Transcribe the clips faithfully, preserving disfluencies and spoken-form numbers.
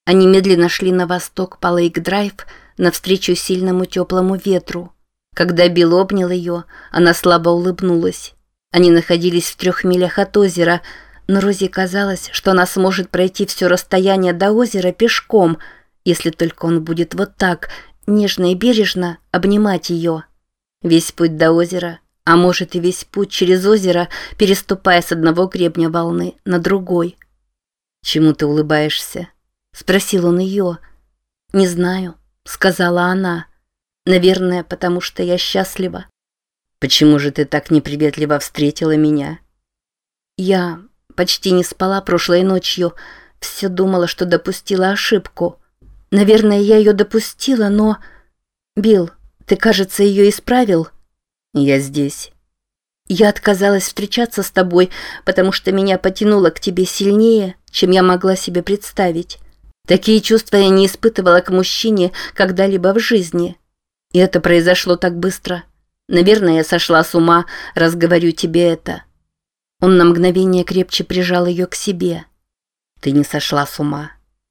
Они медленно шли на восток по Лейк-Драйв навстречу сильному теплому ветру. Когда Билл обнял ее, она слабо улыбнулась. Они находились в трех милях от озера, но Розе казалось, что она сможет пройти все расстояние до озера пешком, если только он будет вот так, нежно и бережно обнимать ее. Весь путь до озера, а может и весь путь через озеро, переступая с одного гребня волны на другой. «Чему ты улыбаешься?» — спросил он ее. «Не знаю», — сказала она. «Наверное, потому что я счастлива». «Почему же ты так неприветливо встретила меня?» «Я почти не спала прошлой ночью. Все думала, что допустила ошибку. Наверное, я ее допустила, но... Билл, ты, кажется, ее исправил?» «Я здесь». «Я отказалась встречаться с тобой, потому что меня потянуло к тебе сильнее, чем я могла себе представить. Такие чувства я не испытывала к мужчине когда-либо в жизни. И это произошло так быстро. Наверное, я сошла с ума, раз говорю тебе это». Он на мгновение крепче прижал ее к себе. «Ты не сошла с ума.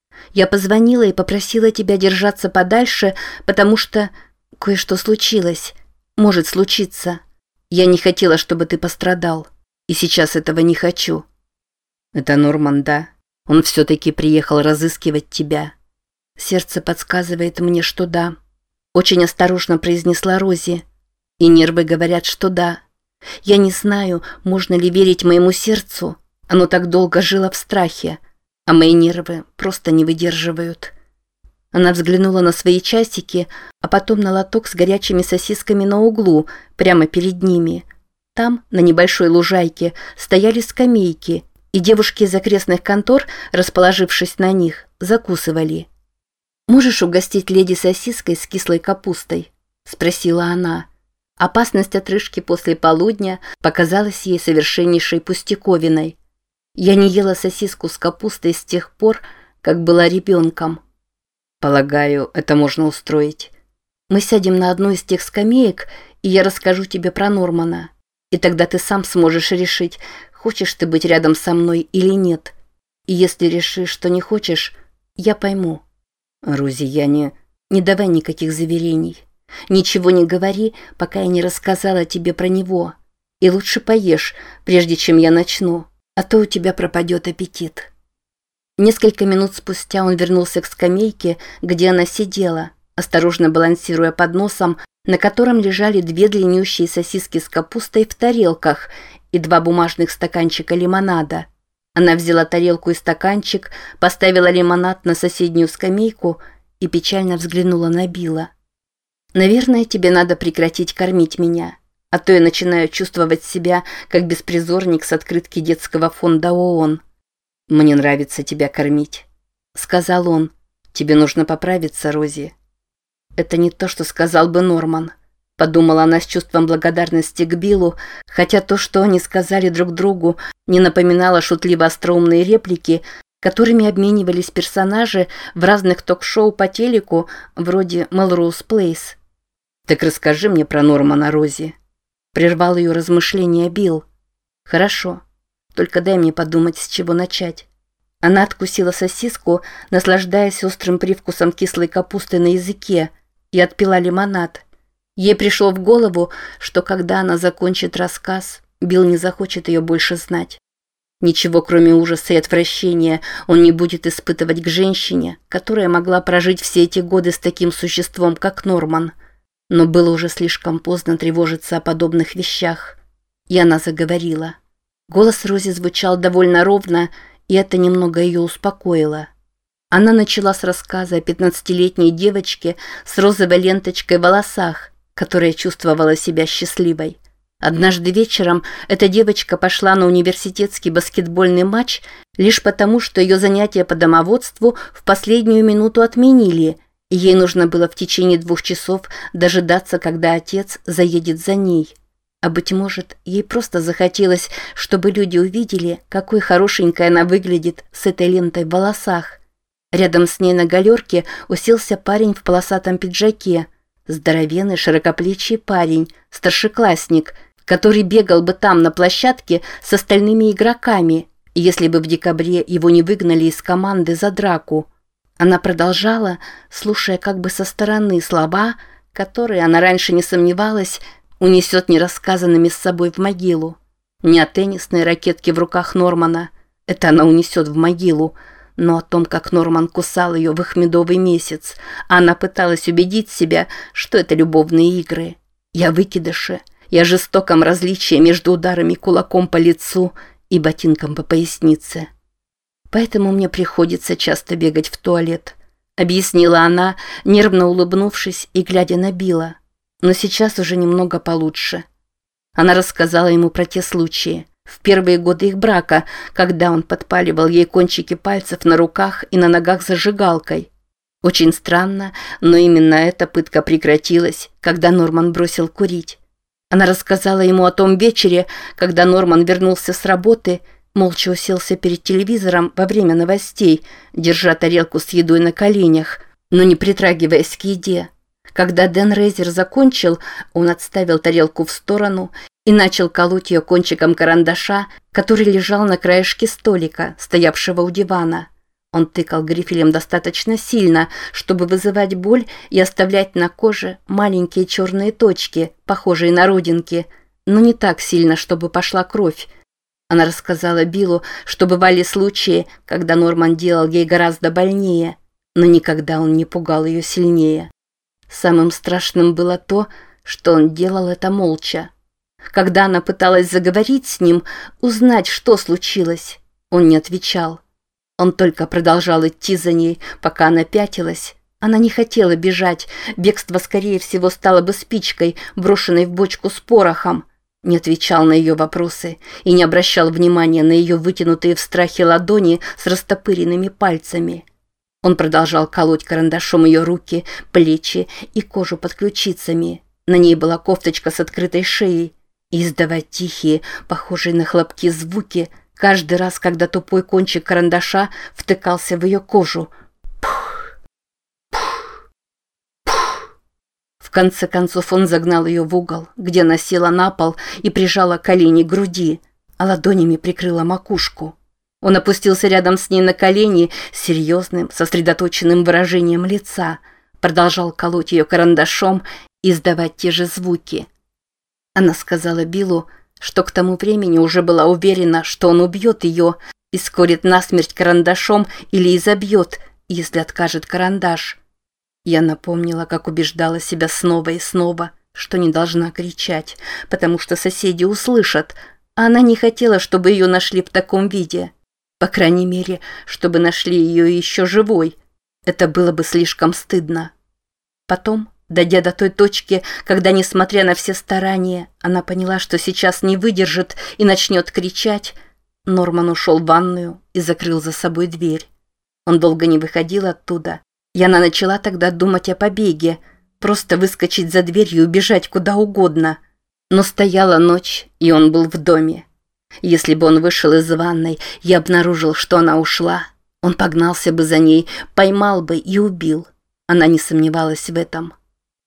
Я позвонила и попросила тебя держаться подальше, потому что кое-что случилось. Может случиться. Я не хотела, чтобы ты пострадал. И сейчас этого не хочу». «Это Норман, да? Он все-таки приехал разыскивать тебя». «Сердце подсказывает мне, что да», — очень осторожно произнесла Рози. «И нервы говорят, что да. Я не знаю, можно ли верить моему сердцу. Оно так долго жило в страхе, а мои нервы просто не выдерживают». Она взглянула на свои часики, а потом на лоток с горячими сосисками на углу, прямо перед ними. Там, на небольшой лужайке, стояли скамейки, и девушки из окрестных контор, расположившись на них, закусывали. «Можешь угостить леди сосиской с кислой капустой?» – спросила она. Опасность отрыжки после полудня показалась ей совершеннейшей пустяковиной. «Я не ела сосиску с капустой с тех пор, как была ребенком». «Полагаю, это можно устроить. Мы сядем на одну из тех скамеек, и я расскажу тебе про Нормана. И тогда ты сам сможешь решить, хочешь ты быть рядом со мной или нет. И если решишь, что не хочешь, я пойму». «Рози, я не... Не давай никаких заверений. Ничего не говори, пока я не рассказала тебе про него. И лучше поешь, прежде чем я начну, а то у тебя пропадет аппетит». Несколько минут спустя он вернулся к скамейке, где она сидела, осторожно балансируя подносом, на котором лежали две длиннющие сосиски с капустой в тарелках и два бумажных стаканчика лимонада. Она взяла тарелку и стаканчик, поставила лимонад на соседнюю скамейку и печально взглянула на Билла. «Наверное, тебе надо прекратить кормить меня, а то я начинаю чувствовать себя, как беспризорник с открытки детского фонда ООН». «Мне нравится тебя кормить», — сказал он. «Тебе нужно поправиться, Рози». «Это не то, что сказал бы Норман», — подумала она с чувством благодарности к Биллу, хотя то, что они сказали друг другу, не напоминало шутливо-остроумные реплики, которыми обменивались персонажи в разных ток-шоу по телеку, вроде «Мелроуз Плейс». «Так расскажи мне про Нормана, Рози», — прервал ее размышления Билл. «Хорошо. Только дай мне подумать, с чего начать». Она откусила сосиску, наслаждаясь острым привкусом кислой капусты на языке, и отпила лимонад. Ей пришло в голову, что когда она закончит рассказ, Билл не захочет ее больше знать. Ничего, кроме ужаса и отвращения, он не будет испытывать к женщине, которая могла прожить все эти годы с таким существом, как Норман. Но было уже слишком поздно тревожиться о подобных вещах. И она заговорила. Голос Рози звучал довольно ровно, и это немного ее успокоило. Она начала с рассказа о пятнадцатилетней девочке с розовой ленточкой в волосах, которая чувствовала себя счастливой. Однажды вечером эта девочка пошла на университетский баскетбольный матч лишь потому, что ее занятия по домоводству в последнюю минуту отменили, и ей нужно было в течение двух часов дожидаться, когда отец заедет за ней. А быть может, ей просто захотелось, чтобы люди увидели, какой хорошенькой она выглядит с этой лентой в волосах. Рядом с ней на галерке уселся парень в полосатом пиджаке, здоровенный широкоплечий парень, старшеклассник, который бегал бы там на площадке с остальными игроками, если бы в декабре его не выгнали из команды за драку. Она продолжала, слушая как бы со стороны слова, которые, она раньше не сомневалась, унесет нерассказанными с собой в могилу. Не о теннисной ракетке в руках Нормана, это она унесет в могилу, но о том, как Норман кусал ее в их медовый месяц, а она пыталась убедить себя, что это любовные игры. Я выкидыше, я жестоком различии между ударами кулаком по лицу и ботинком по пояснице. Поэтому мне приходится часто бегать в туалет, объяснила она, нервно улыбнувшись и глядя на Билла. Но сейчас уже немного получше. Она рассказала ему про те случаи, в первые годы их брака, когда он подпаливал ей кончики пальцев на руках и на ногах зажигалкой. Очень странно, но именно эта пытка прекратилась, когда Норман бросил курить. Она рассказала ему о том вечере, когда Норман вернулся с работы, молча уселся перед телевизором во время новостей, держа тарелку с едой на коленях, но не притрагиваясь к еде. Когда Дэн Рейзер закончил, он отставил тарелку в сторону и начал колоть ее кончиком карандаша, который лежал на краешке столика, стоявшего у дивана. Он тыкал грифелем достаточно сильно, чтобы вызывать боль и оставлять на коже маленькие черные точки, похожие на родинки, но не так сильно, чтобы пошла кровь. Она рассказала Биллу, что бывали случаи, когда Норман делал ей гораздо больнее, но никогда он не пугал ее сильнее. Самым страшным было то, что он делал это молча. Когда она пыталась заговорить с ним, узнать, что случилось, он не отвечал. Он только продолжал идти за ней, пока она пятилась. Она не хотела бежать, бегство, скорее всего, стало бы спичкой, брошенной в бочку с порохом. Не отвечал на ее вопросы и не обращал внимания на ее вытянутые в страхе ладони с растопыренными пальцами. Он продолжал колоть карандашом ее руки, плечи и кожу под ключицами. На ней была кофточка с открытой шеей. И издавать тихие, похожие на хлопки звуки, каждый раз, когда тупой кончик карандаша втыкался в ее кожу. Пух, пух, пух. В конце концов он загнал ее в угол, где она села на пол и прижала колени к груди, а ладонями прикрыла макушку. Он опустился рядом с ней на колени с серьезным, сосредоточенным выражением лица, продолжал колоть ее карандашом и издавать те же звуки. Она сказала Биллу, что к тому времени уже была уверена, что он убьет ее, искорит насмерть карандашом или изобьет, если откажет карандаш. Я напомнила, как убеждала себя снова и снова, что не должна кричать, потому что соседи услышат, а она не хотела, чтобы ее нашли в таком виде. По крайней мере, чтобы нашли ее еще живой. Это было бы слишком стыдно. Потом, дойдя до той точки, когда, несмотря на все старания, она поняла, что сейчас не выдержит и начнет кричать, Норман ушел в ванную и закрыл за собой дверь. Он долго не выходил оттуда, и она начала тогда думать о побеге, просто выскочить за дверью и убежать куда угодно. Но стояла ночь, и он был в доме. Если бы он вышел из ванной и обнаружил, что она ушла, он погнался бы за ней, поймал бы и убил. Она не сомневалась в этом.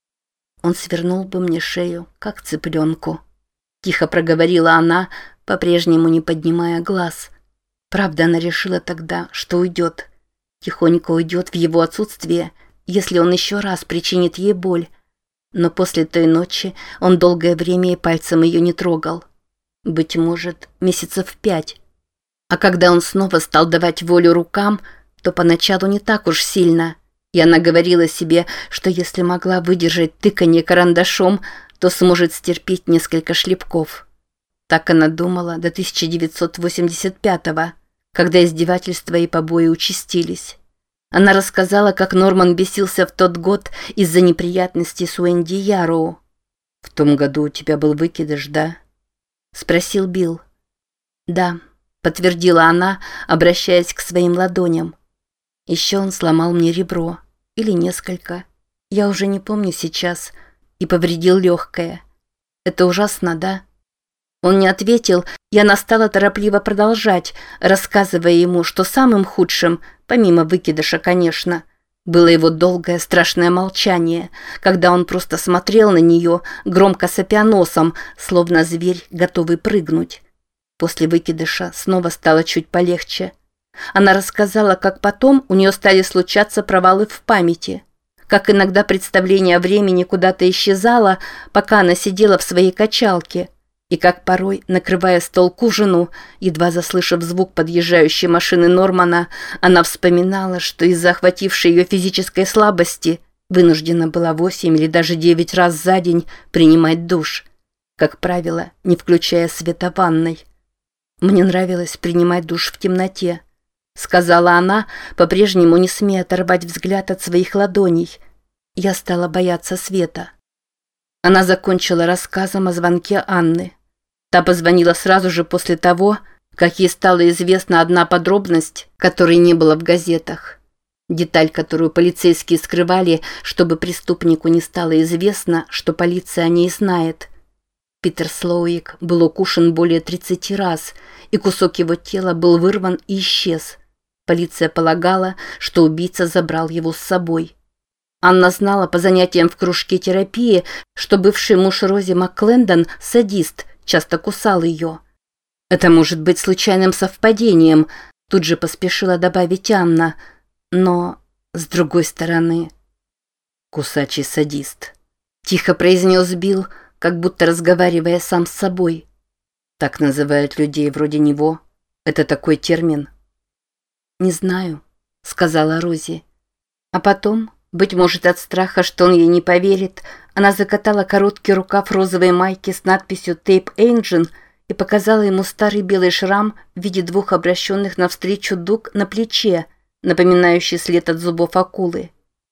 Он свернул бы мне шею, как цыпленку. Тихо проговорила она, по-прежнему не поднимая глаз. Правда, она решила тогда, что уйдет. Тихонько уйдет в его отсутствие, если он еще раз причинит ей боль. Но после той ночи он долгое время и пальцем ее не трогал. Быть может, месяцев пять. А когда он снова стал давать волю рукам, то поначалу не так уж сильно. И она говорила себе, что если могла выдержать тыканье карандашом, то сможет стерпеть несколько шлепков. Так она думала до тысяча девятьсот восемьдесят пятого, когда издевательства и побои участились. Она рассказала, как Норман бесился в тот год из-за неприятностей с Уэнди Яроу. «В том году у тебя был выкидыш, да?» — спросил Билл. «Да», — подтвердила она, обращаясь к своим ладоням. «Еще он сломал мне ребро. Или несколько. Я уже не помню сейчас. И повредил легкое. Это ужасно, да?» Он не ответил, и она стала торопливо продолжать, рассказывая ему, что самым худшим, помимо выкидыша, конечно, было его долгое страшное молчание, когда он просто смотрел на нее, громко сопя носом, словно зверь, готовый прыгнуть. После выкидыша снова стало чуть полегче. Она рассказала, как потом у нее стали случаться провалы в памяти, как иногда представление о времени куда-то исчезало, пока она сидела в своей качалке, и как порой, накрывая стол к ужину, едва заслышав звук подъезжающей машины Нормана, она вспоминала, что из-за охватившей ее физической слабости вынуждена была восемь или даже девять раз за день принимать душ, как правило, не включая света в ванной. «Мне нравилось принимать душ в темноте», — сказала она, по-прежнему не смея оторвать взгляд от своих ладоней. «Я стала бояться света». Она закончила рассказом о звонке Анны. Та позвонила сразу же после того, как ей стала известна одна подробность, которой не было в газетах. Деталь, которую полицейские скрывали, чтобы преступнику не стало известно, что полиция о ней знает. Питер Слоуик был укушен более тридцати раз, и кусок его тела был вырван и исчез. Полиция полагала, что убийца забрал его с собой. Анна знала по занятиям в кружке терапии, что бывший муж Рози МакКлендон, садист, часто кусал ее. «Это может быть случайным совпадением», тут же поспешила добавить Анна. «Но, с другой стороны...» «Кусачий садист», — тихо произнес Билл, как будто разговаривая сам с собой. «Так называют людей вроде него. Это такой термин». «Не знаю», — сказала Рози. А потом, быть может от страха, что он ей не поверит, она закатала короткий рукав розовой майки с надписью «Tape Engine» и показала ему старый белый шрам в виде двух обращенных навстречу дуг на плече, напоминающий след от зубов акулы.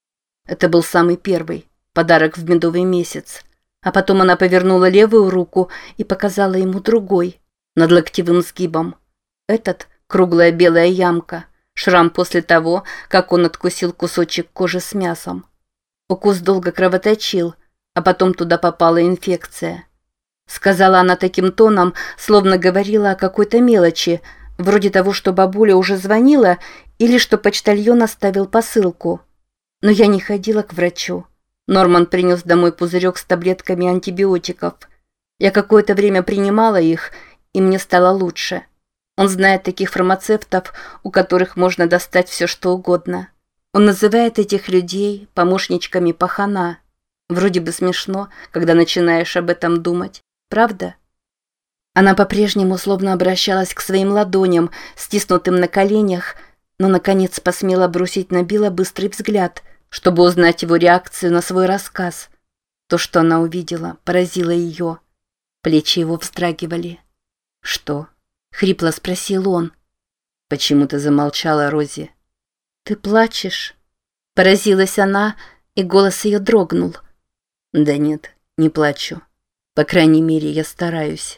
Это был самый первый, подарок в медовый месяц. А потом она повернула левую руку и показала ему другой, над локтевым сгибом. Этот — круглая белая ямка, шрам после того, как он откусил кусочек кожи с мясом. Укус долго кровоточил, а потом туда попала инфекция. Сказала она таким тоном, словно говорила о какой-то мелочи, вроде того, что бабуля уже звонила или что почтальон оставил посылку. Но я не ходила к врачу. Норман принес домой пузырек с таблетками антибиотиков. Я какое-то время принимала их, и мне стало лучше. Он знает таких фармацевтов, у которых можно достать все, что угодно. Он называет этих людей помощничками пахана. Вроде бы смешно, когда начинаешь об этом думать. Правда? Она по-прежнему словно обращалась к своим ладоням, стиснутым на коленях, но, наконец, посмела бросить на Билла быстрый взгляд, чтобы узнать его реакцию на свой рассказ. То, что она увидела, поразило ее. Плечи его вздрагивали. «Что?» — хрипло спросил он. «Почему ты замолчала, Рози?» «Ты плачешь?» Поразилась она, и голос ее дрогнул. «Да нет, не плачу. По крайней мере, я стараюсь».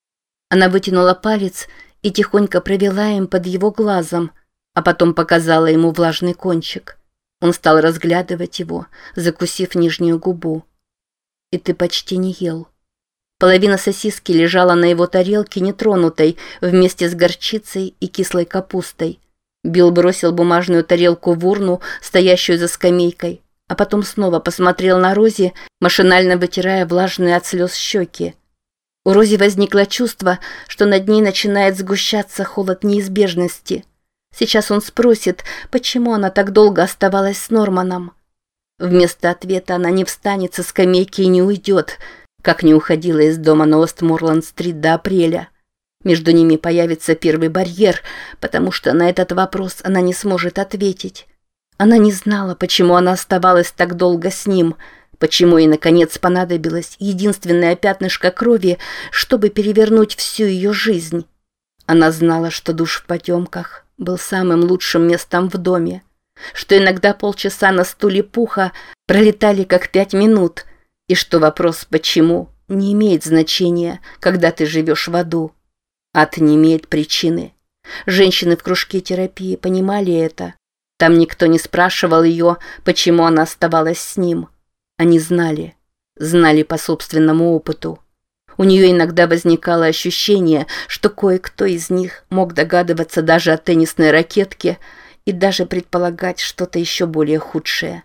Она вытянула палец и тихонько провела им под его глазом, а потом показала ему влажный кончик. Он стал разглядывать его, закусив нижнюю губу. «И ты почти не ел». Половина сосиски лежала на его тарелке нетронутой вместе с горчицей и кислой капустой. Билл бросил бумажную тарелку в урну, стоящую за скамейкой, а потом снова посмотрел на Рози, машинально вытирая влажные от слез щеки. У Рози возникло чувство, что над ней начинает сгущаться холод неизбежности. Сейчас он спросит, почему она так долго оставалась с Норманом. Вместо ответа она не встанет со скамейки и не уйдет, как не уходила из дома на Остморланд-стрит до апреля. Между ними появится первый барьер, потому что на этот вопрос она не сможет ответить. Она не знала, почему она оставалась так долго с ним, почему ей, наконец, понадобилось единственное пятнышко крови, чтобы перевернуть всю ее жизнь. Она знала, что душ в потемках был самым лучшим местом в доме, что иногда полчаса на стуле пуха пролетали как пять минут, и что вопрос «почему» не имеет значения, когда ты живешь в аду. Ад не имеет причины. Женщины в кружке терапии понимали это. Там никто не спрашивал ее, почему она оставалась с ним. Они знали, знали по собственному опыту. У нее иногда возникало ощущение, что кое-кто из них мог догадываться даже о теннисной ракетке и даже предполагать что-то еще более худшее.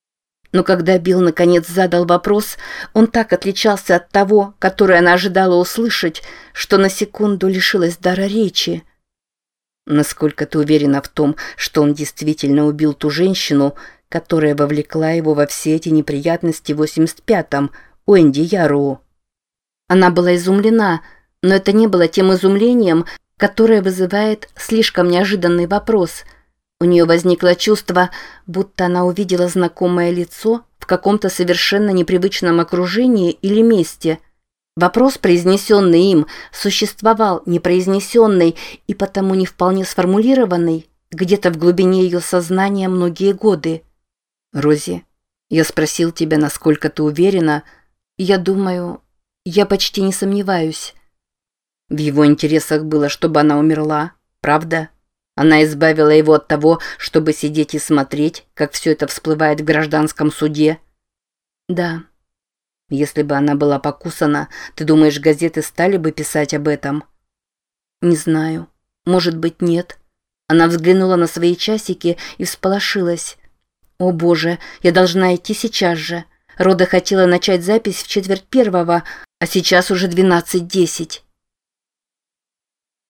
Но когда Билл наконец задал вопрос, он так отличался от того, который она ожидала услышать, что на секунду лишилась дара речи. Насколько ты уверена в том, что он действительно убил ту женщину, которая вовлекла его во все эти неприятности в восемьдесят пятом, Уэнди Яроу? Она была изумлена, но это не было тем изумлением, которое вызывает слишком неожиданный вопрос. У нее возникло чувство, будто она увидела знакомое лицо в каком-то совершенно непривычном окружении или месте. Вопрос, произнесенный им, существовал непроизнесенный и потому не вполне сформулированный, где-то в глубине ее сознания многие годы. «Рози, я спросил тебя, насколько ты уверена. Я думаю, я почти не сомневаюсь». В его интересах было, чтобы она умерла, правда? Она избавила его от того, чтобы сидеть и смотреть, как все это всплывает в гражданском суде. Да. Если бы она была покусана, ты думаешь, газеты стали бы писать об этом? Не знаю. Может быть, нет. Она взглянула на свои часики и всполошилась. О боже, я должна идти сейчас же. Рода хотела начать запись в четверть первого, а сейчас уже двенадцать десять.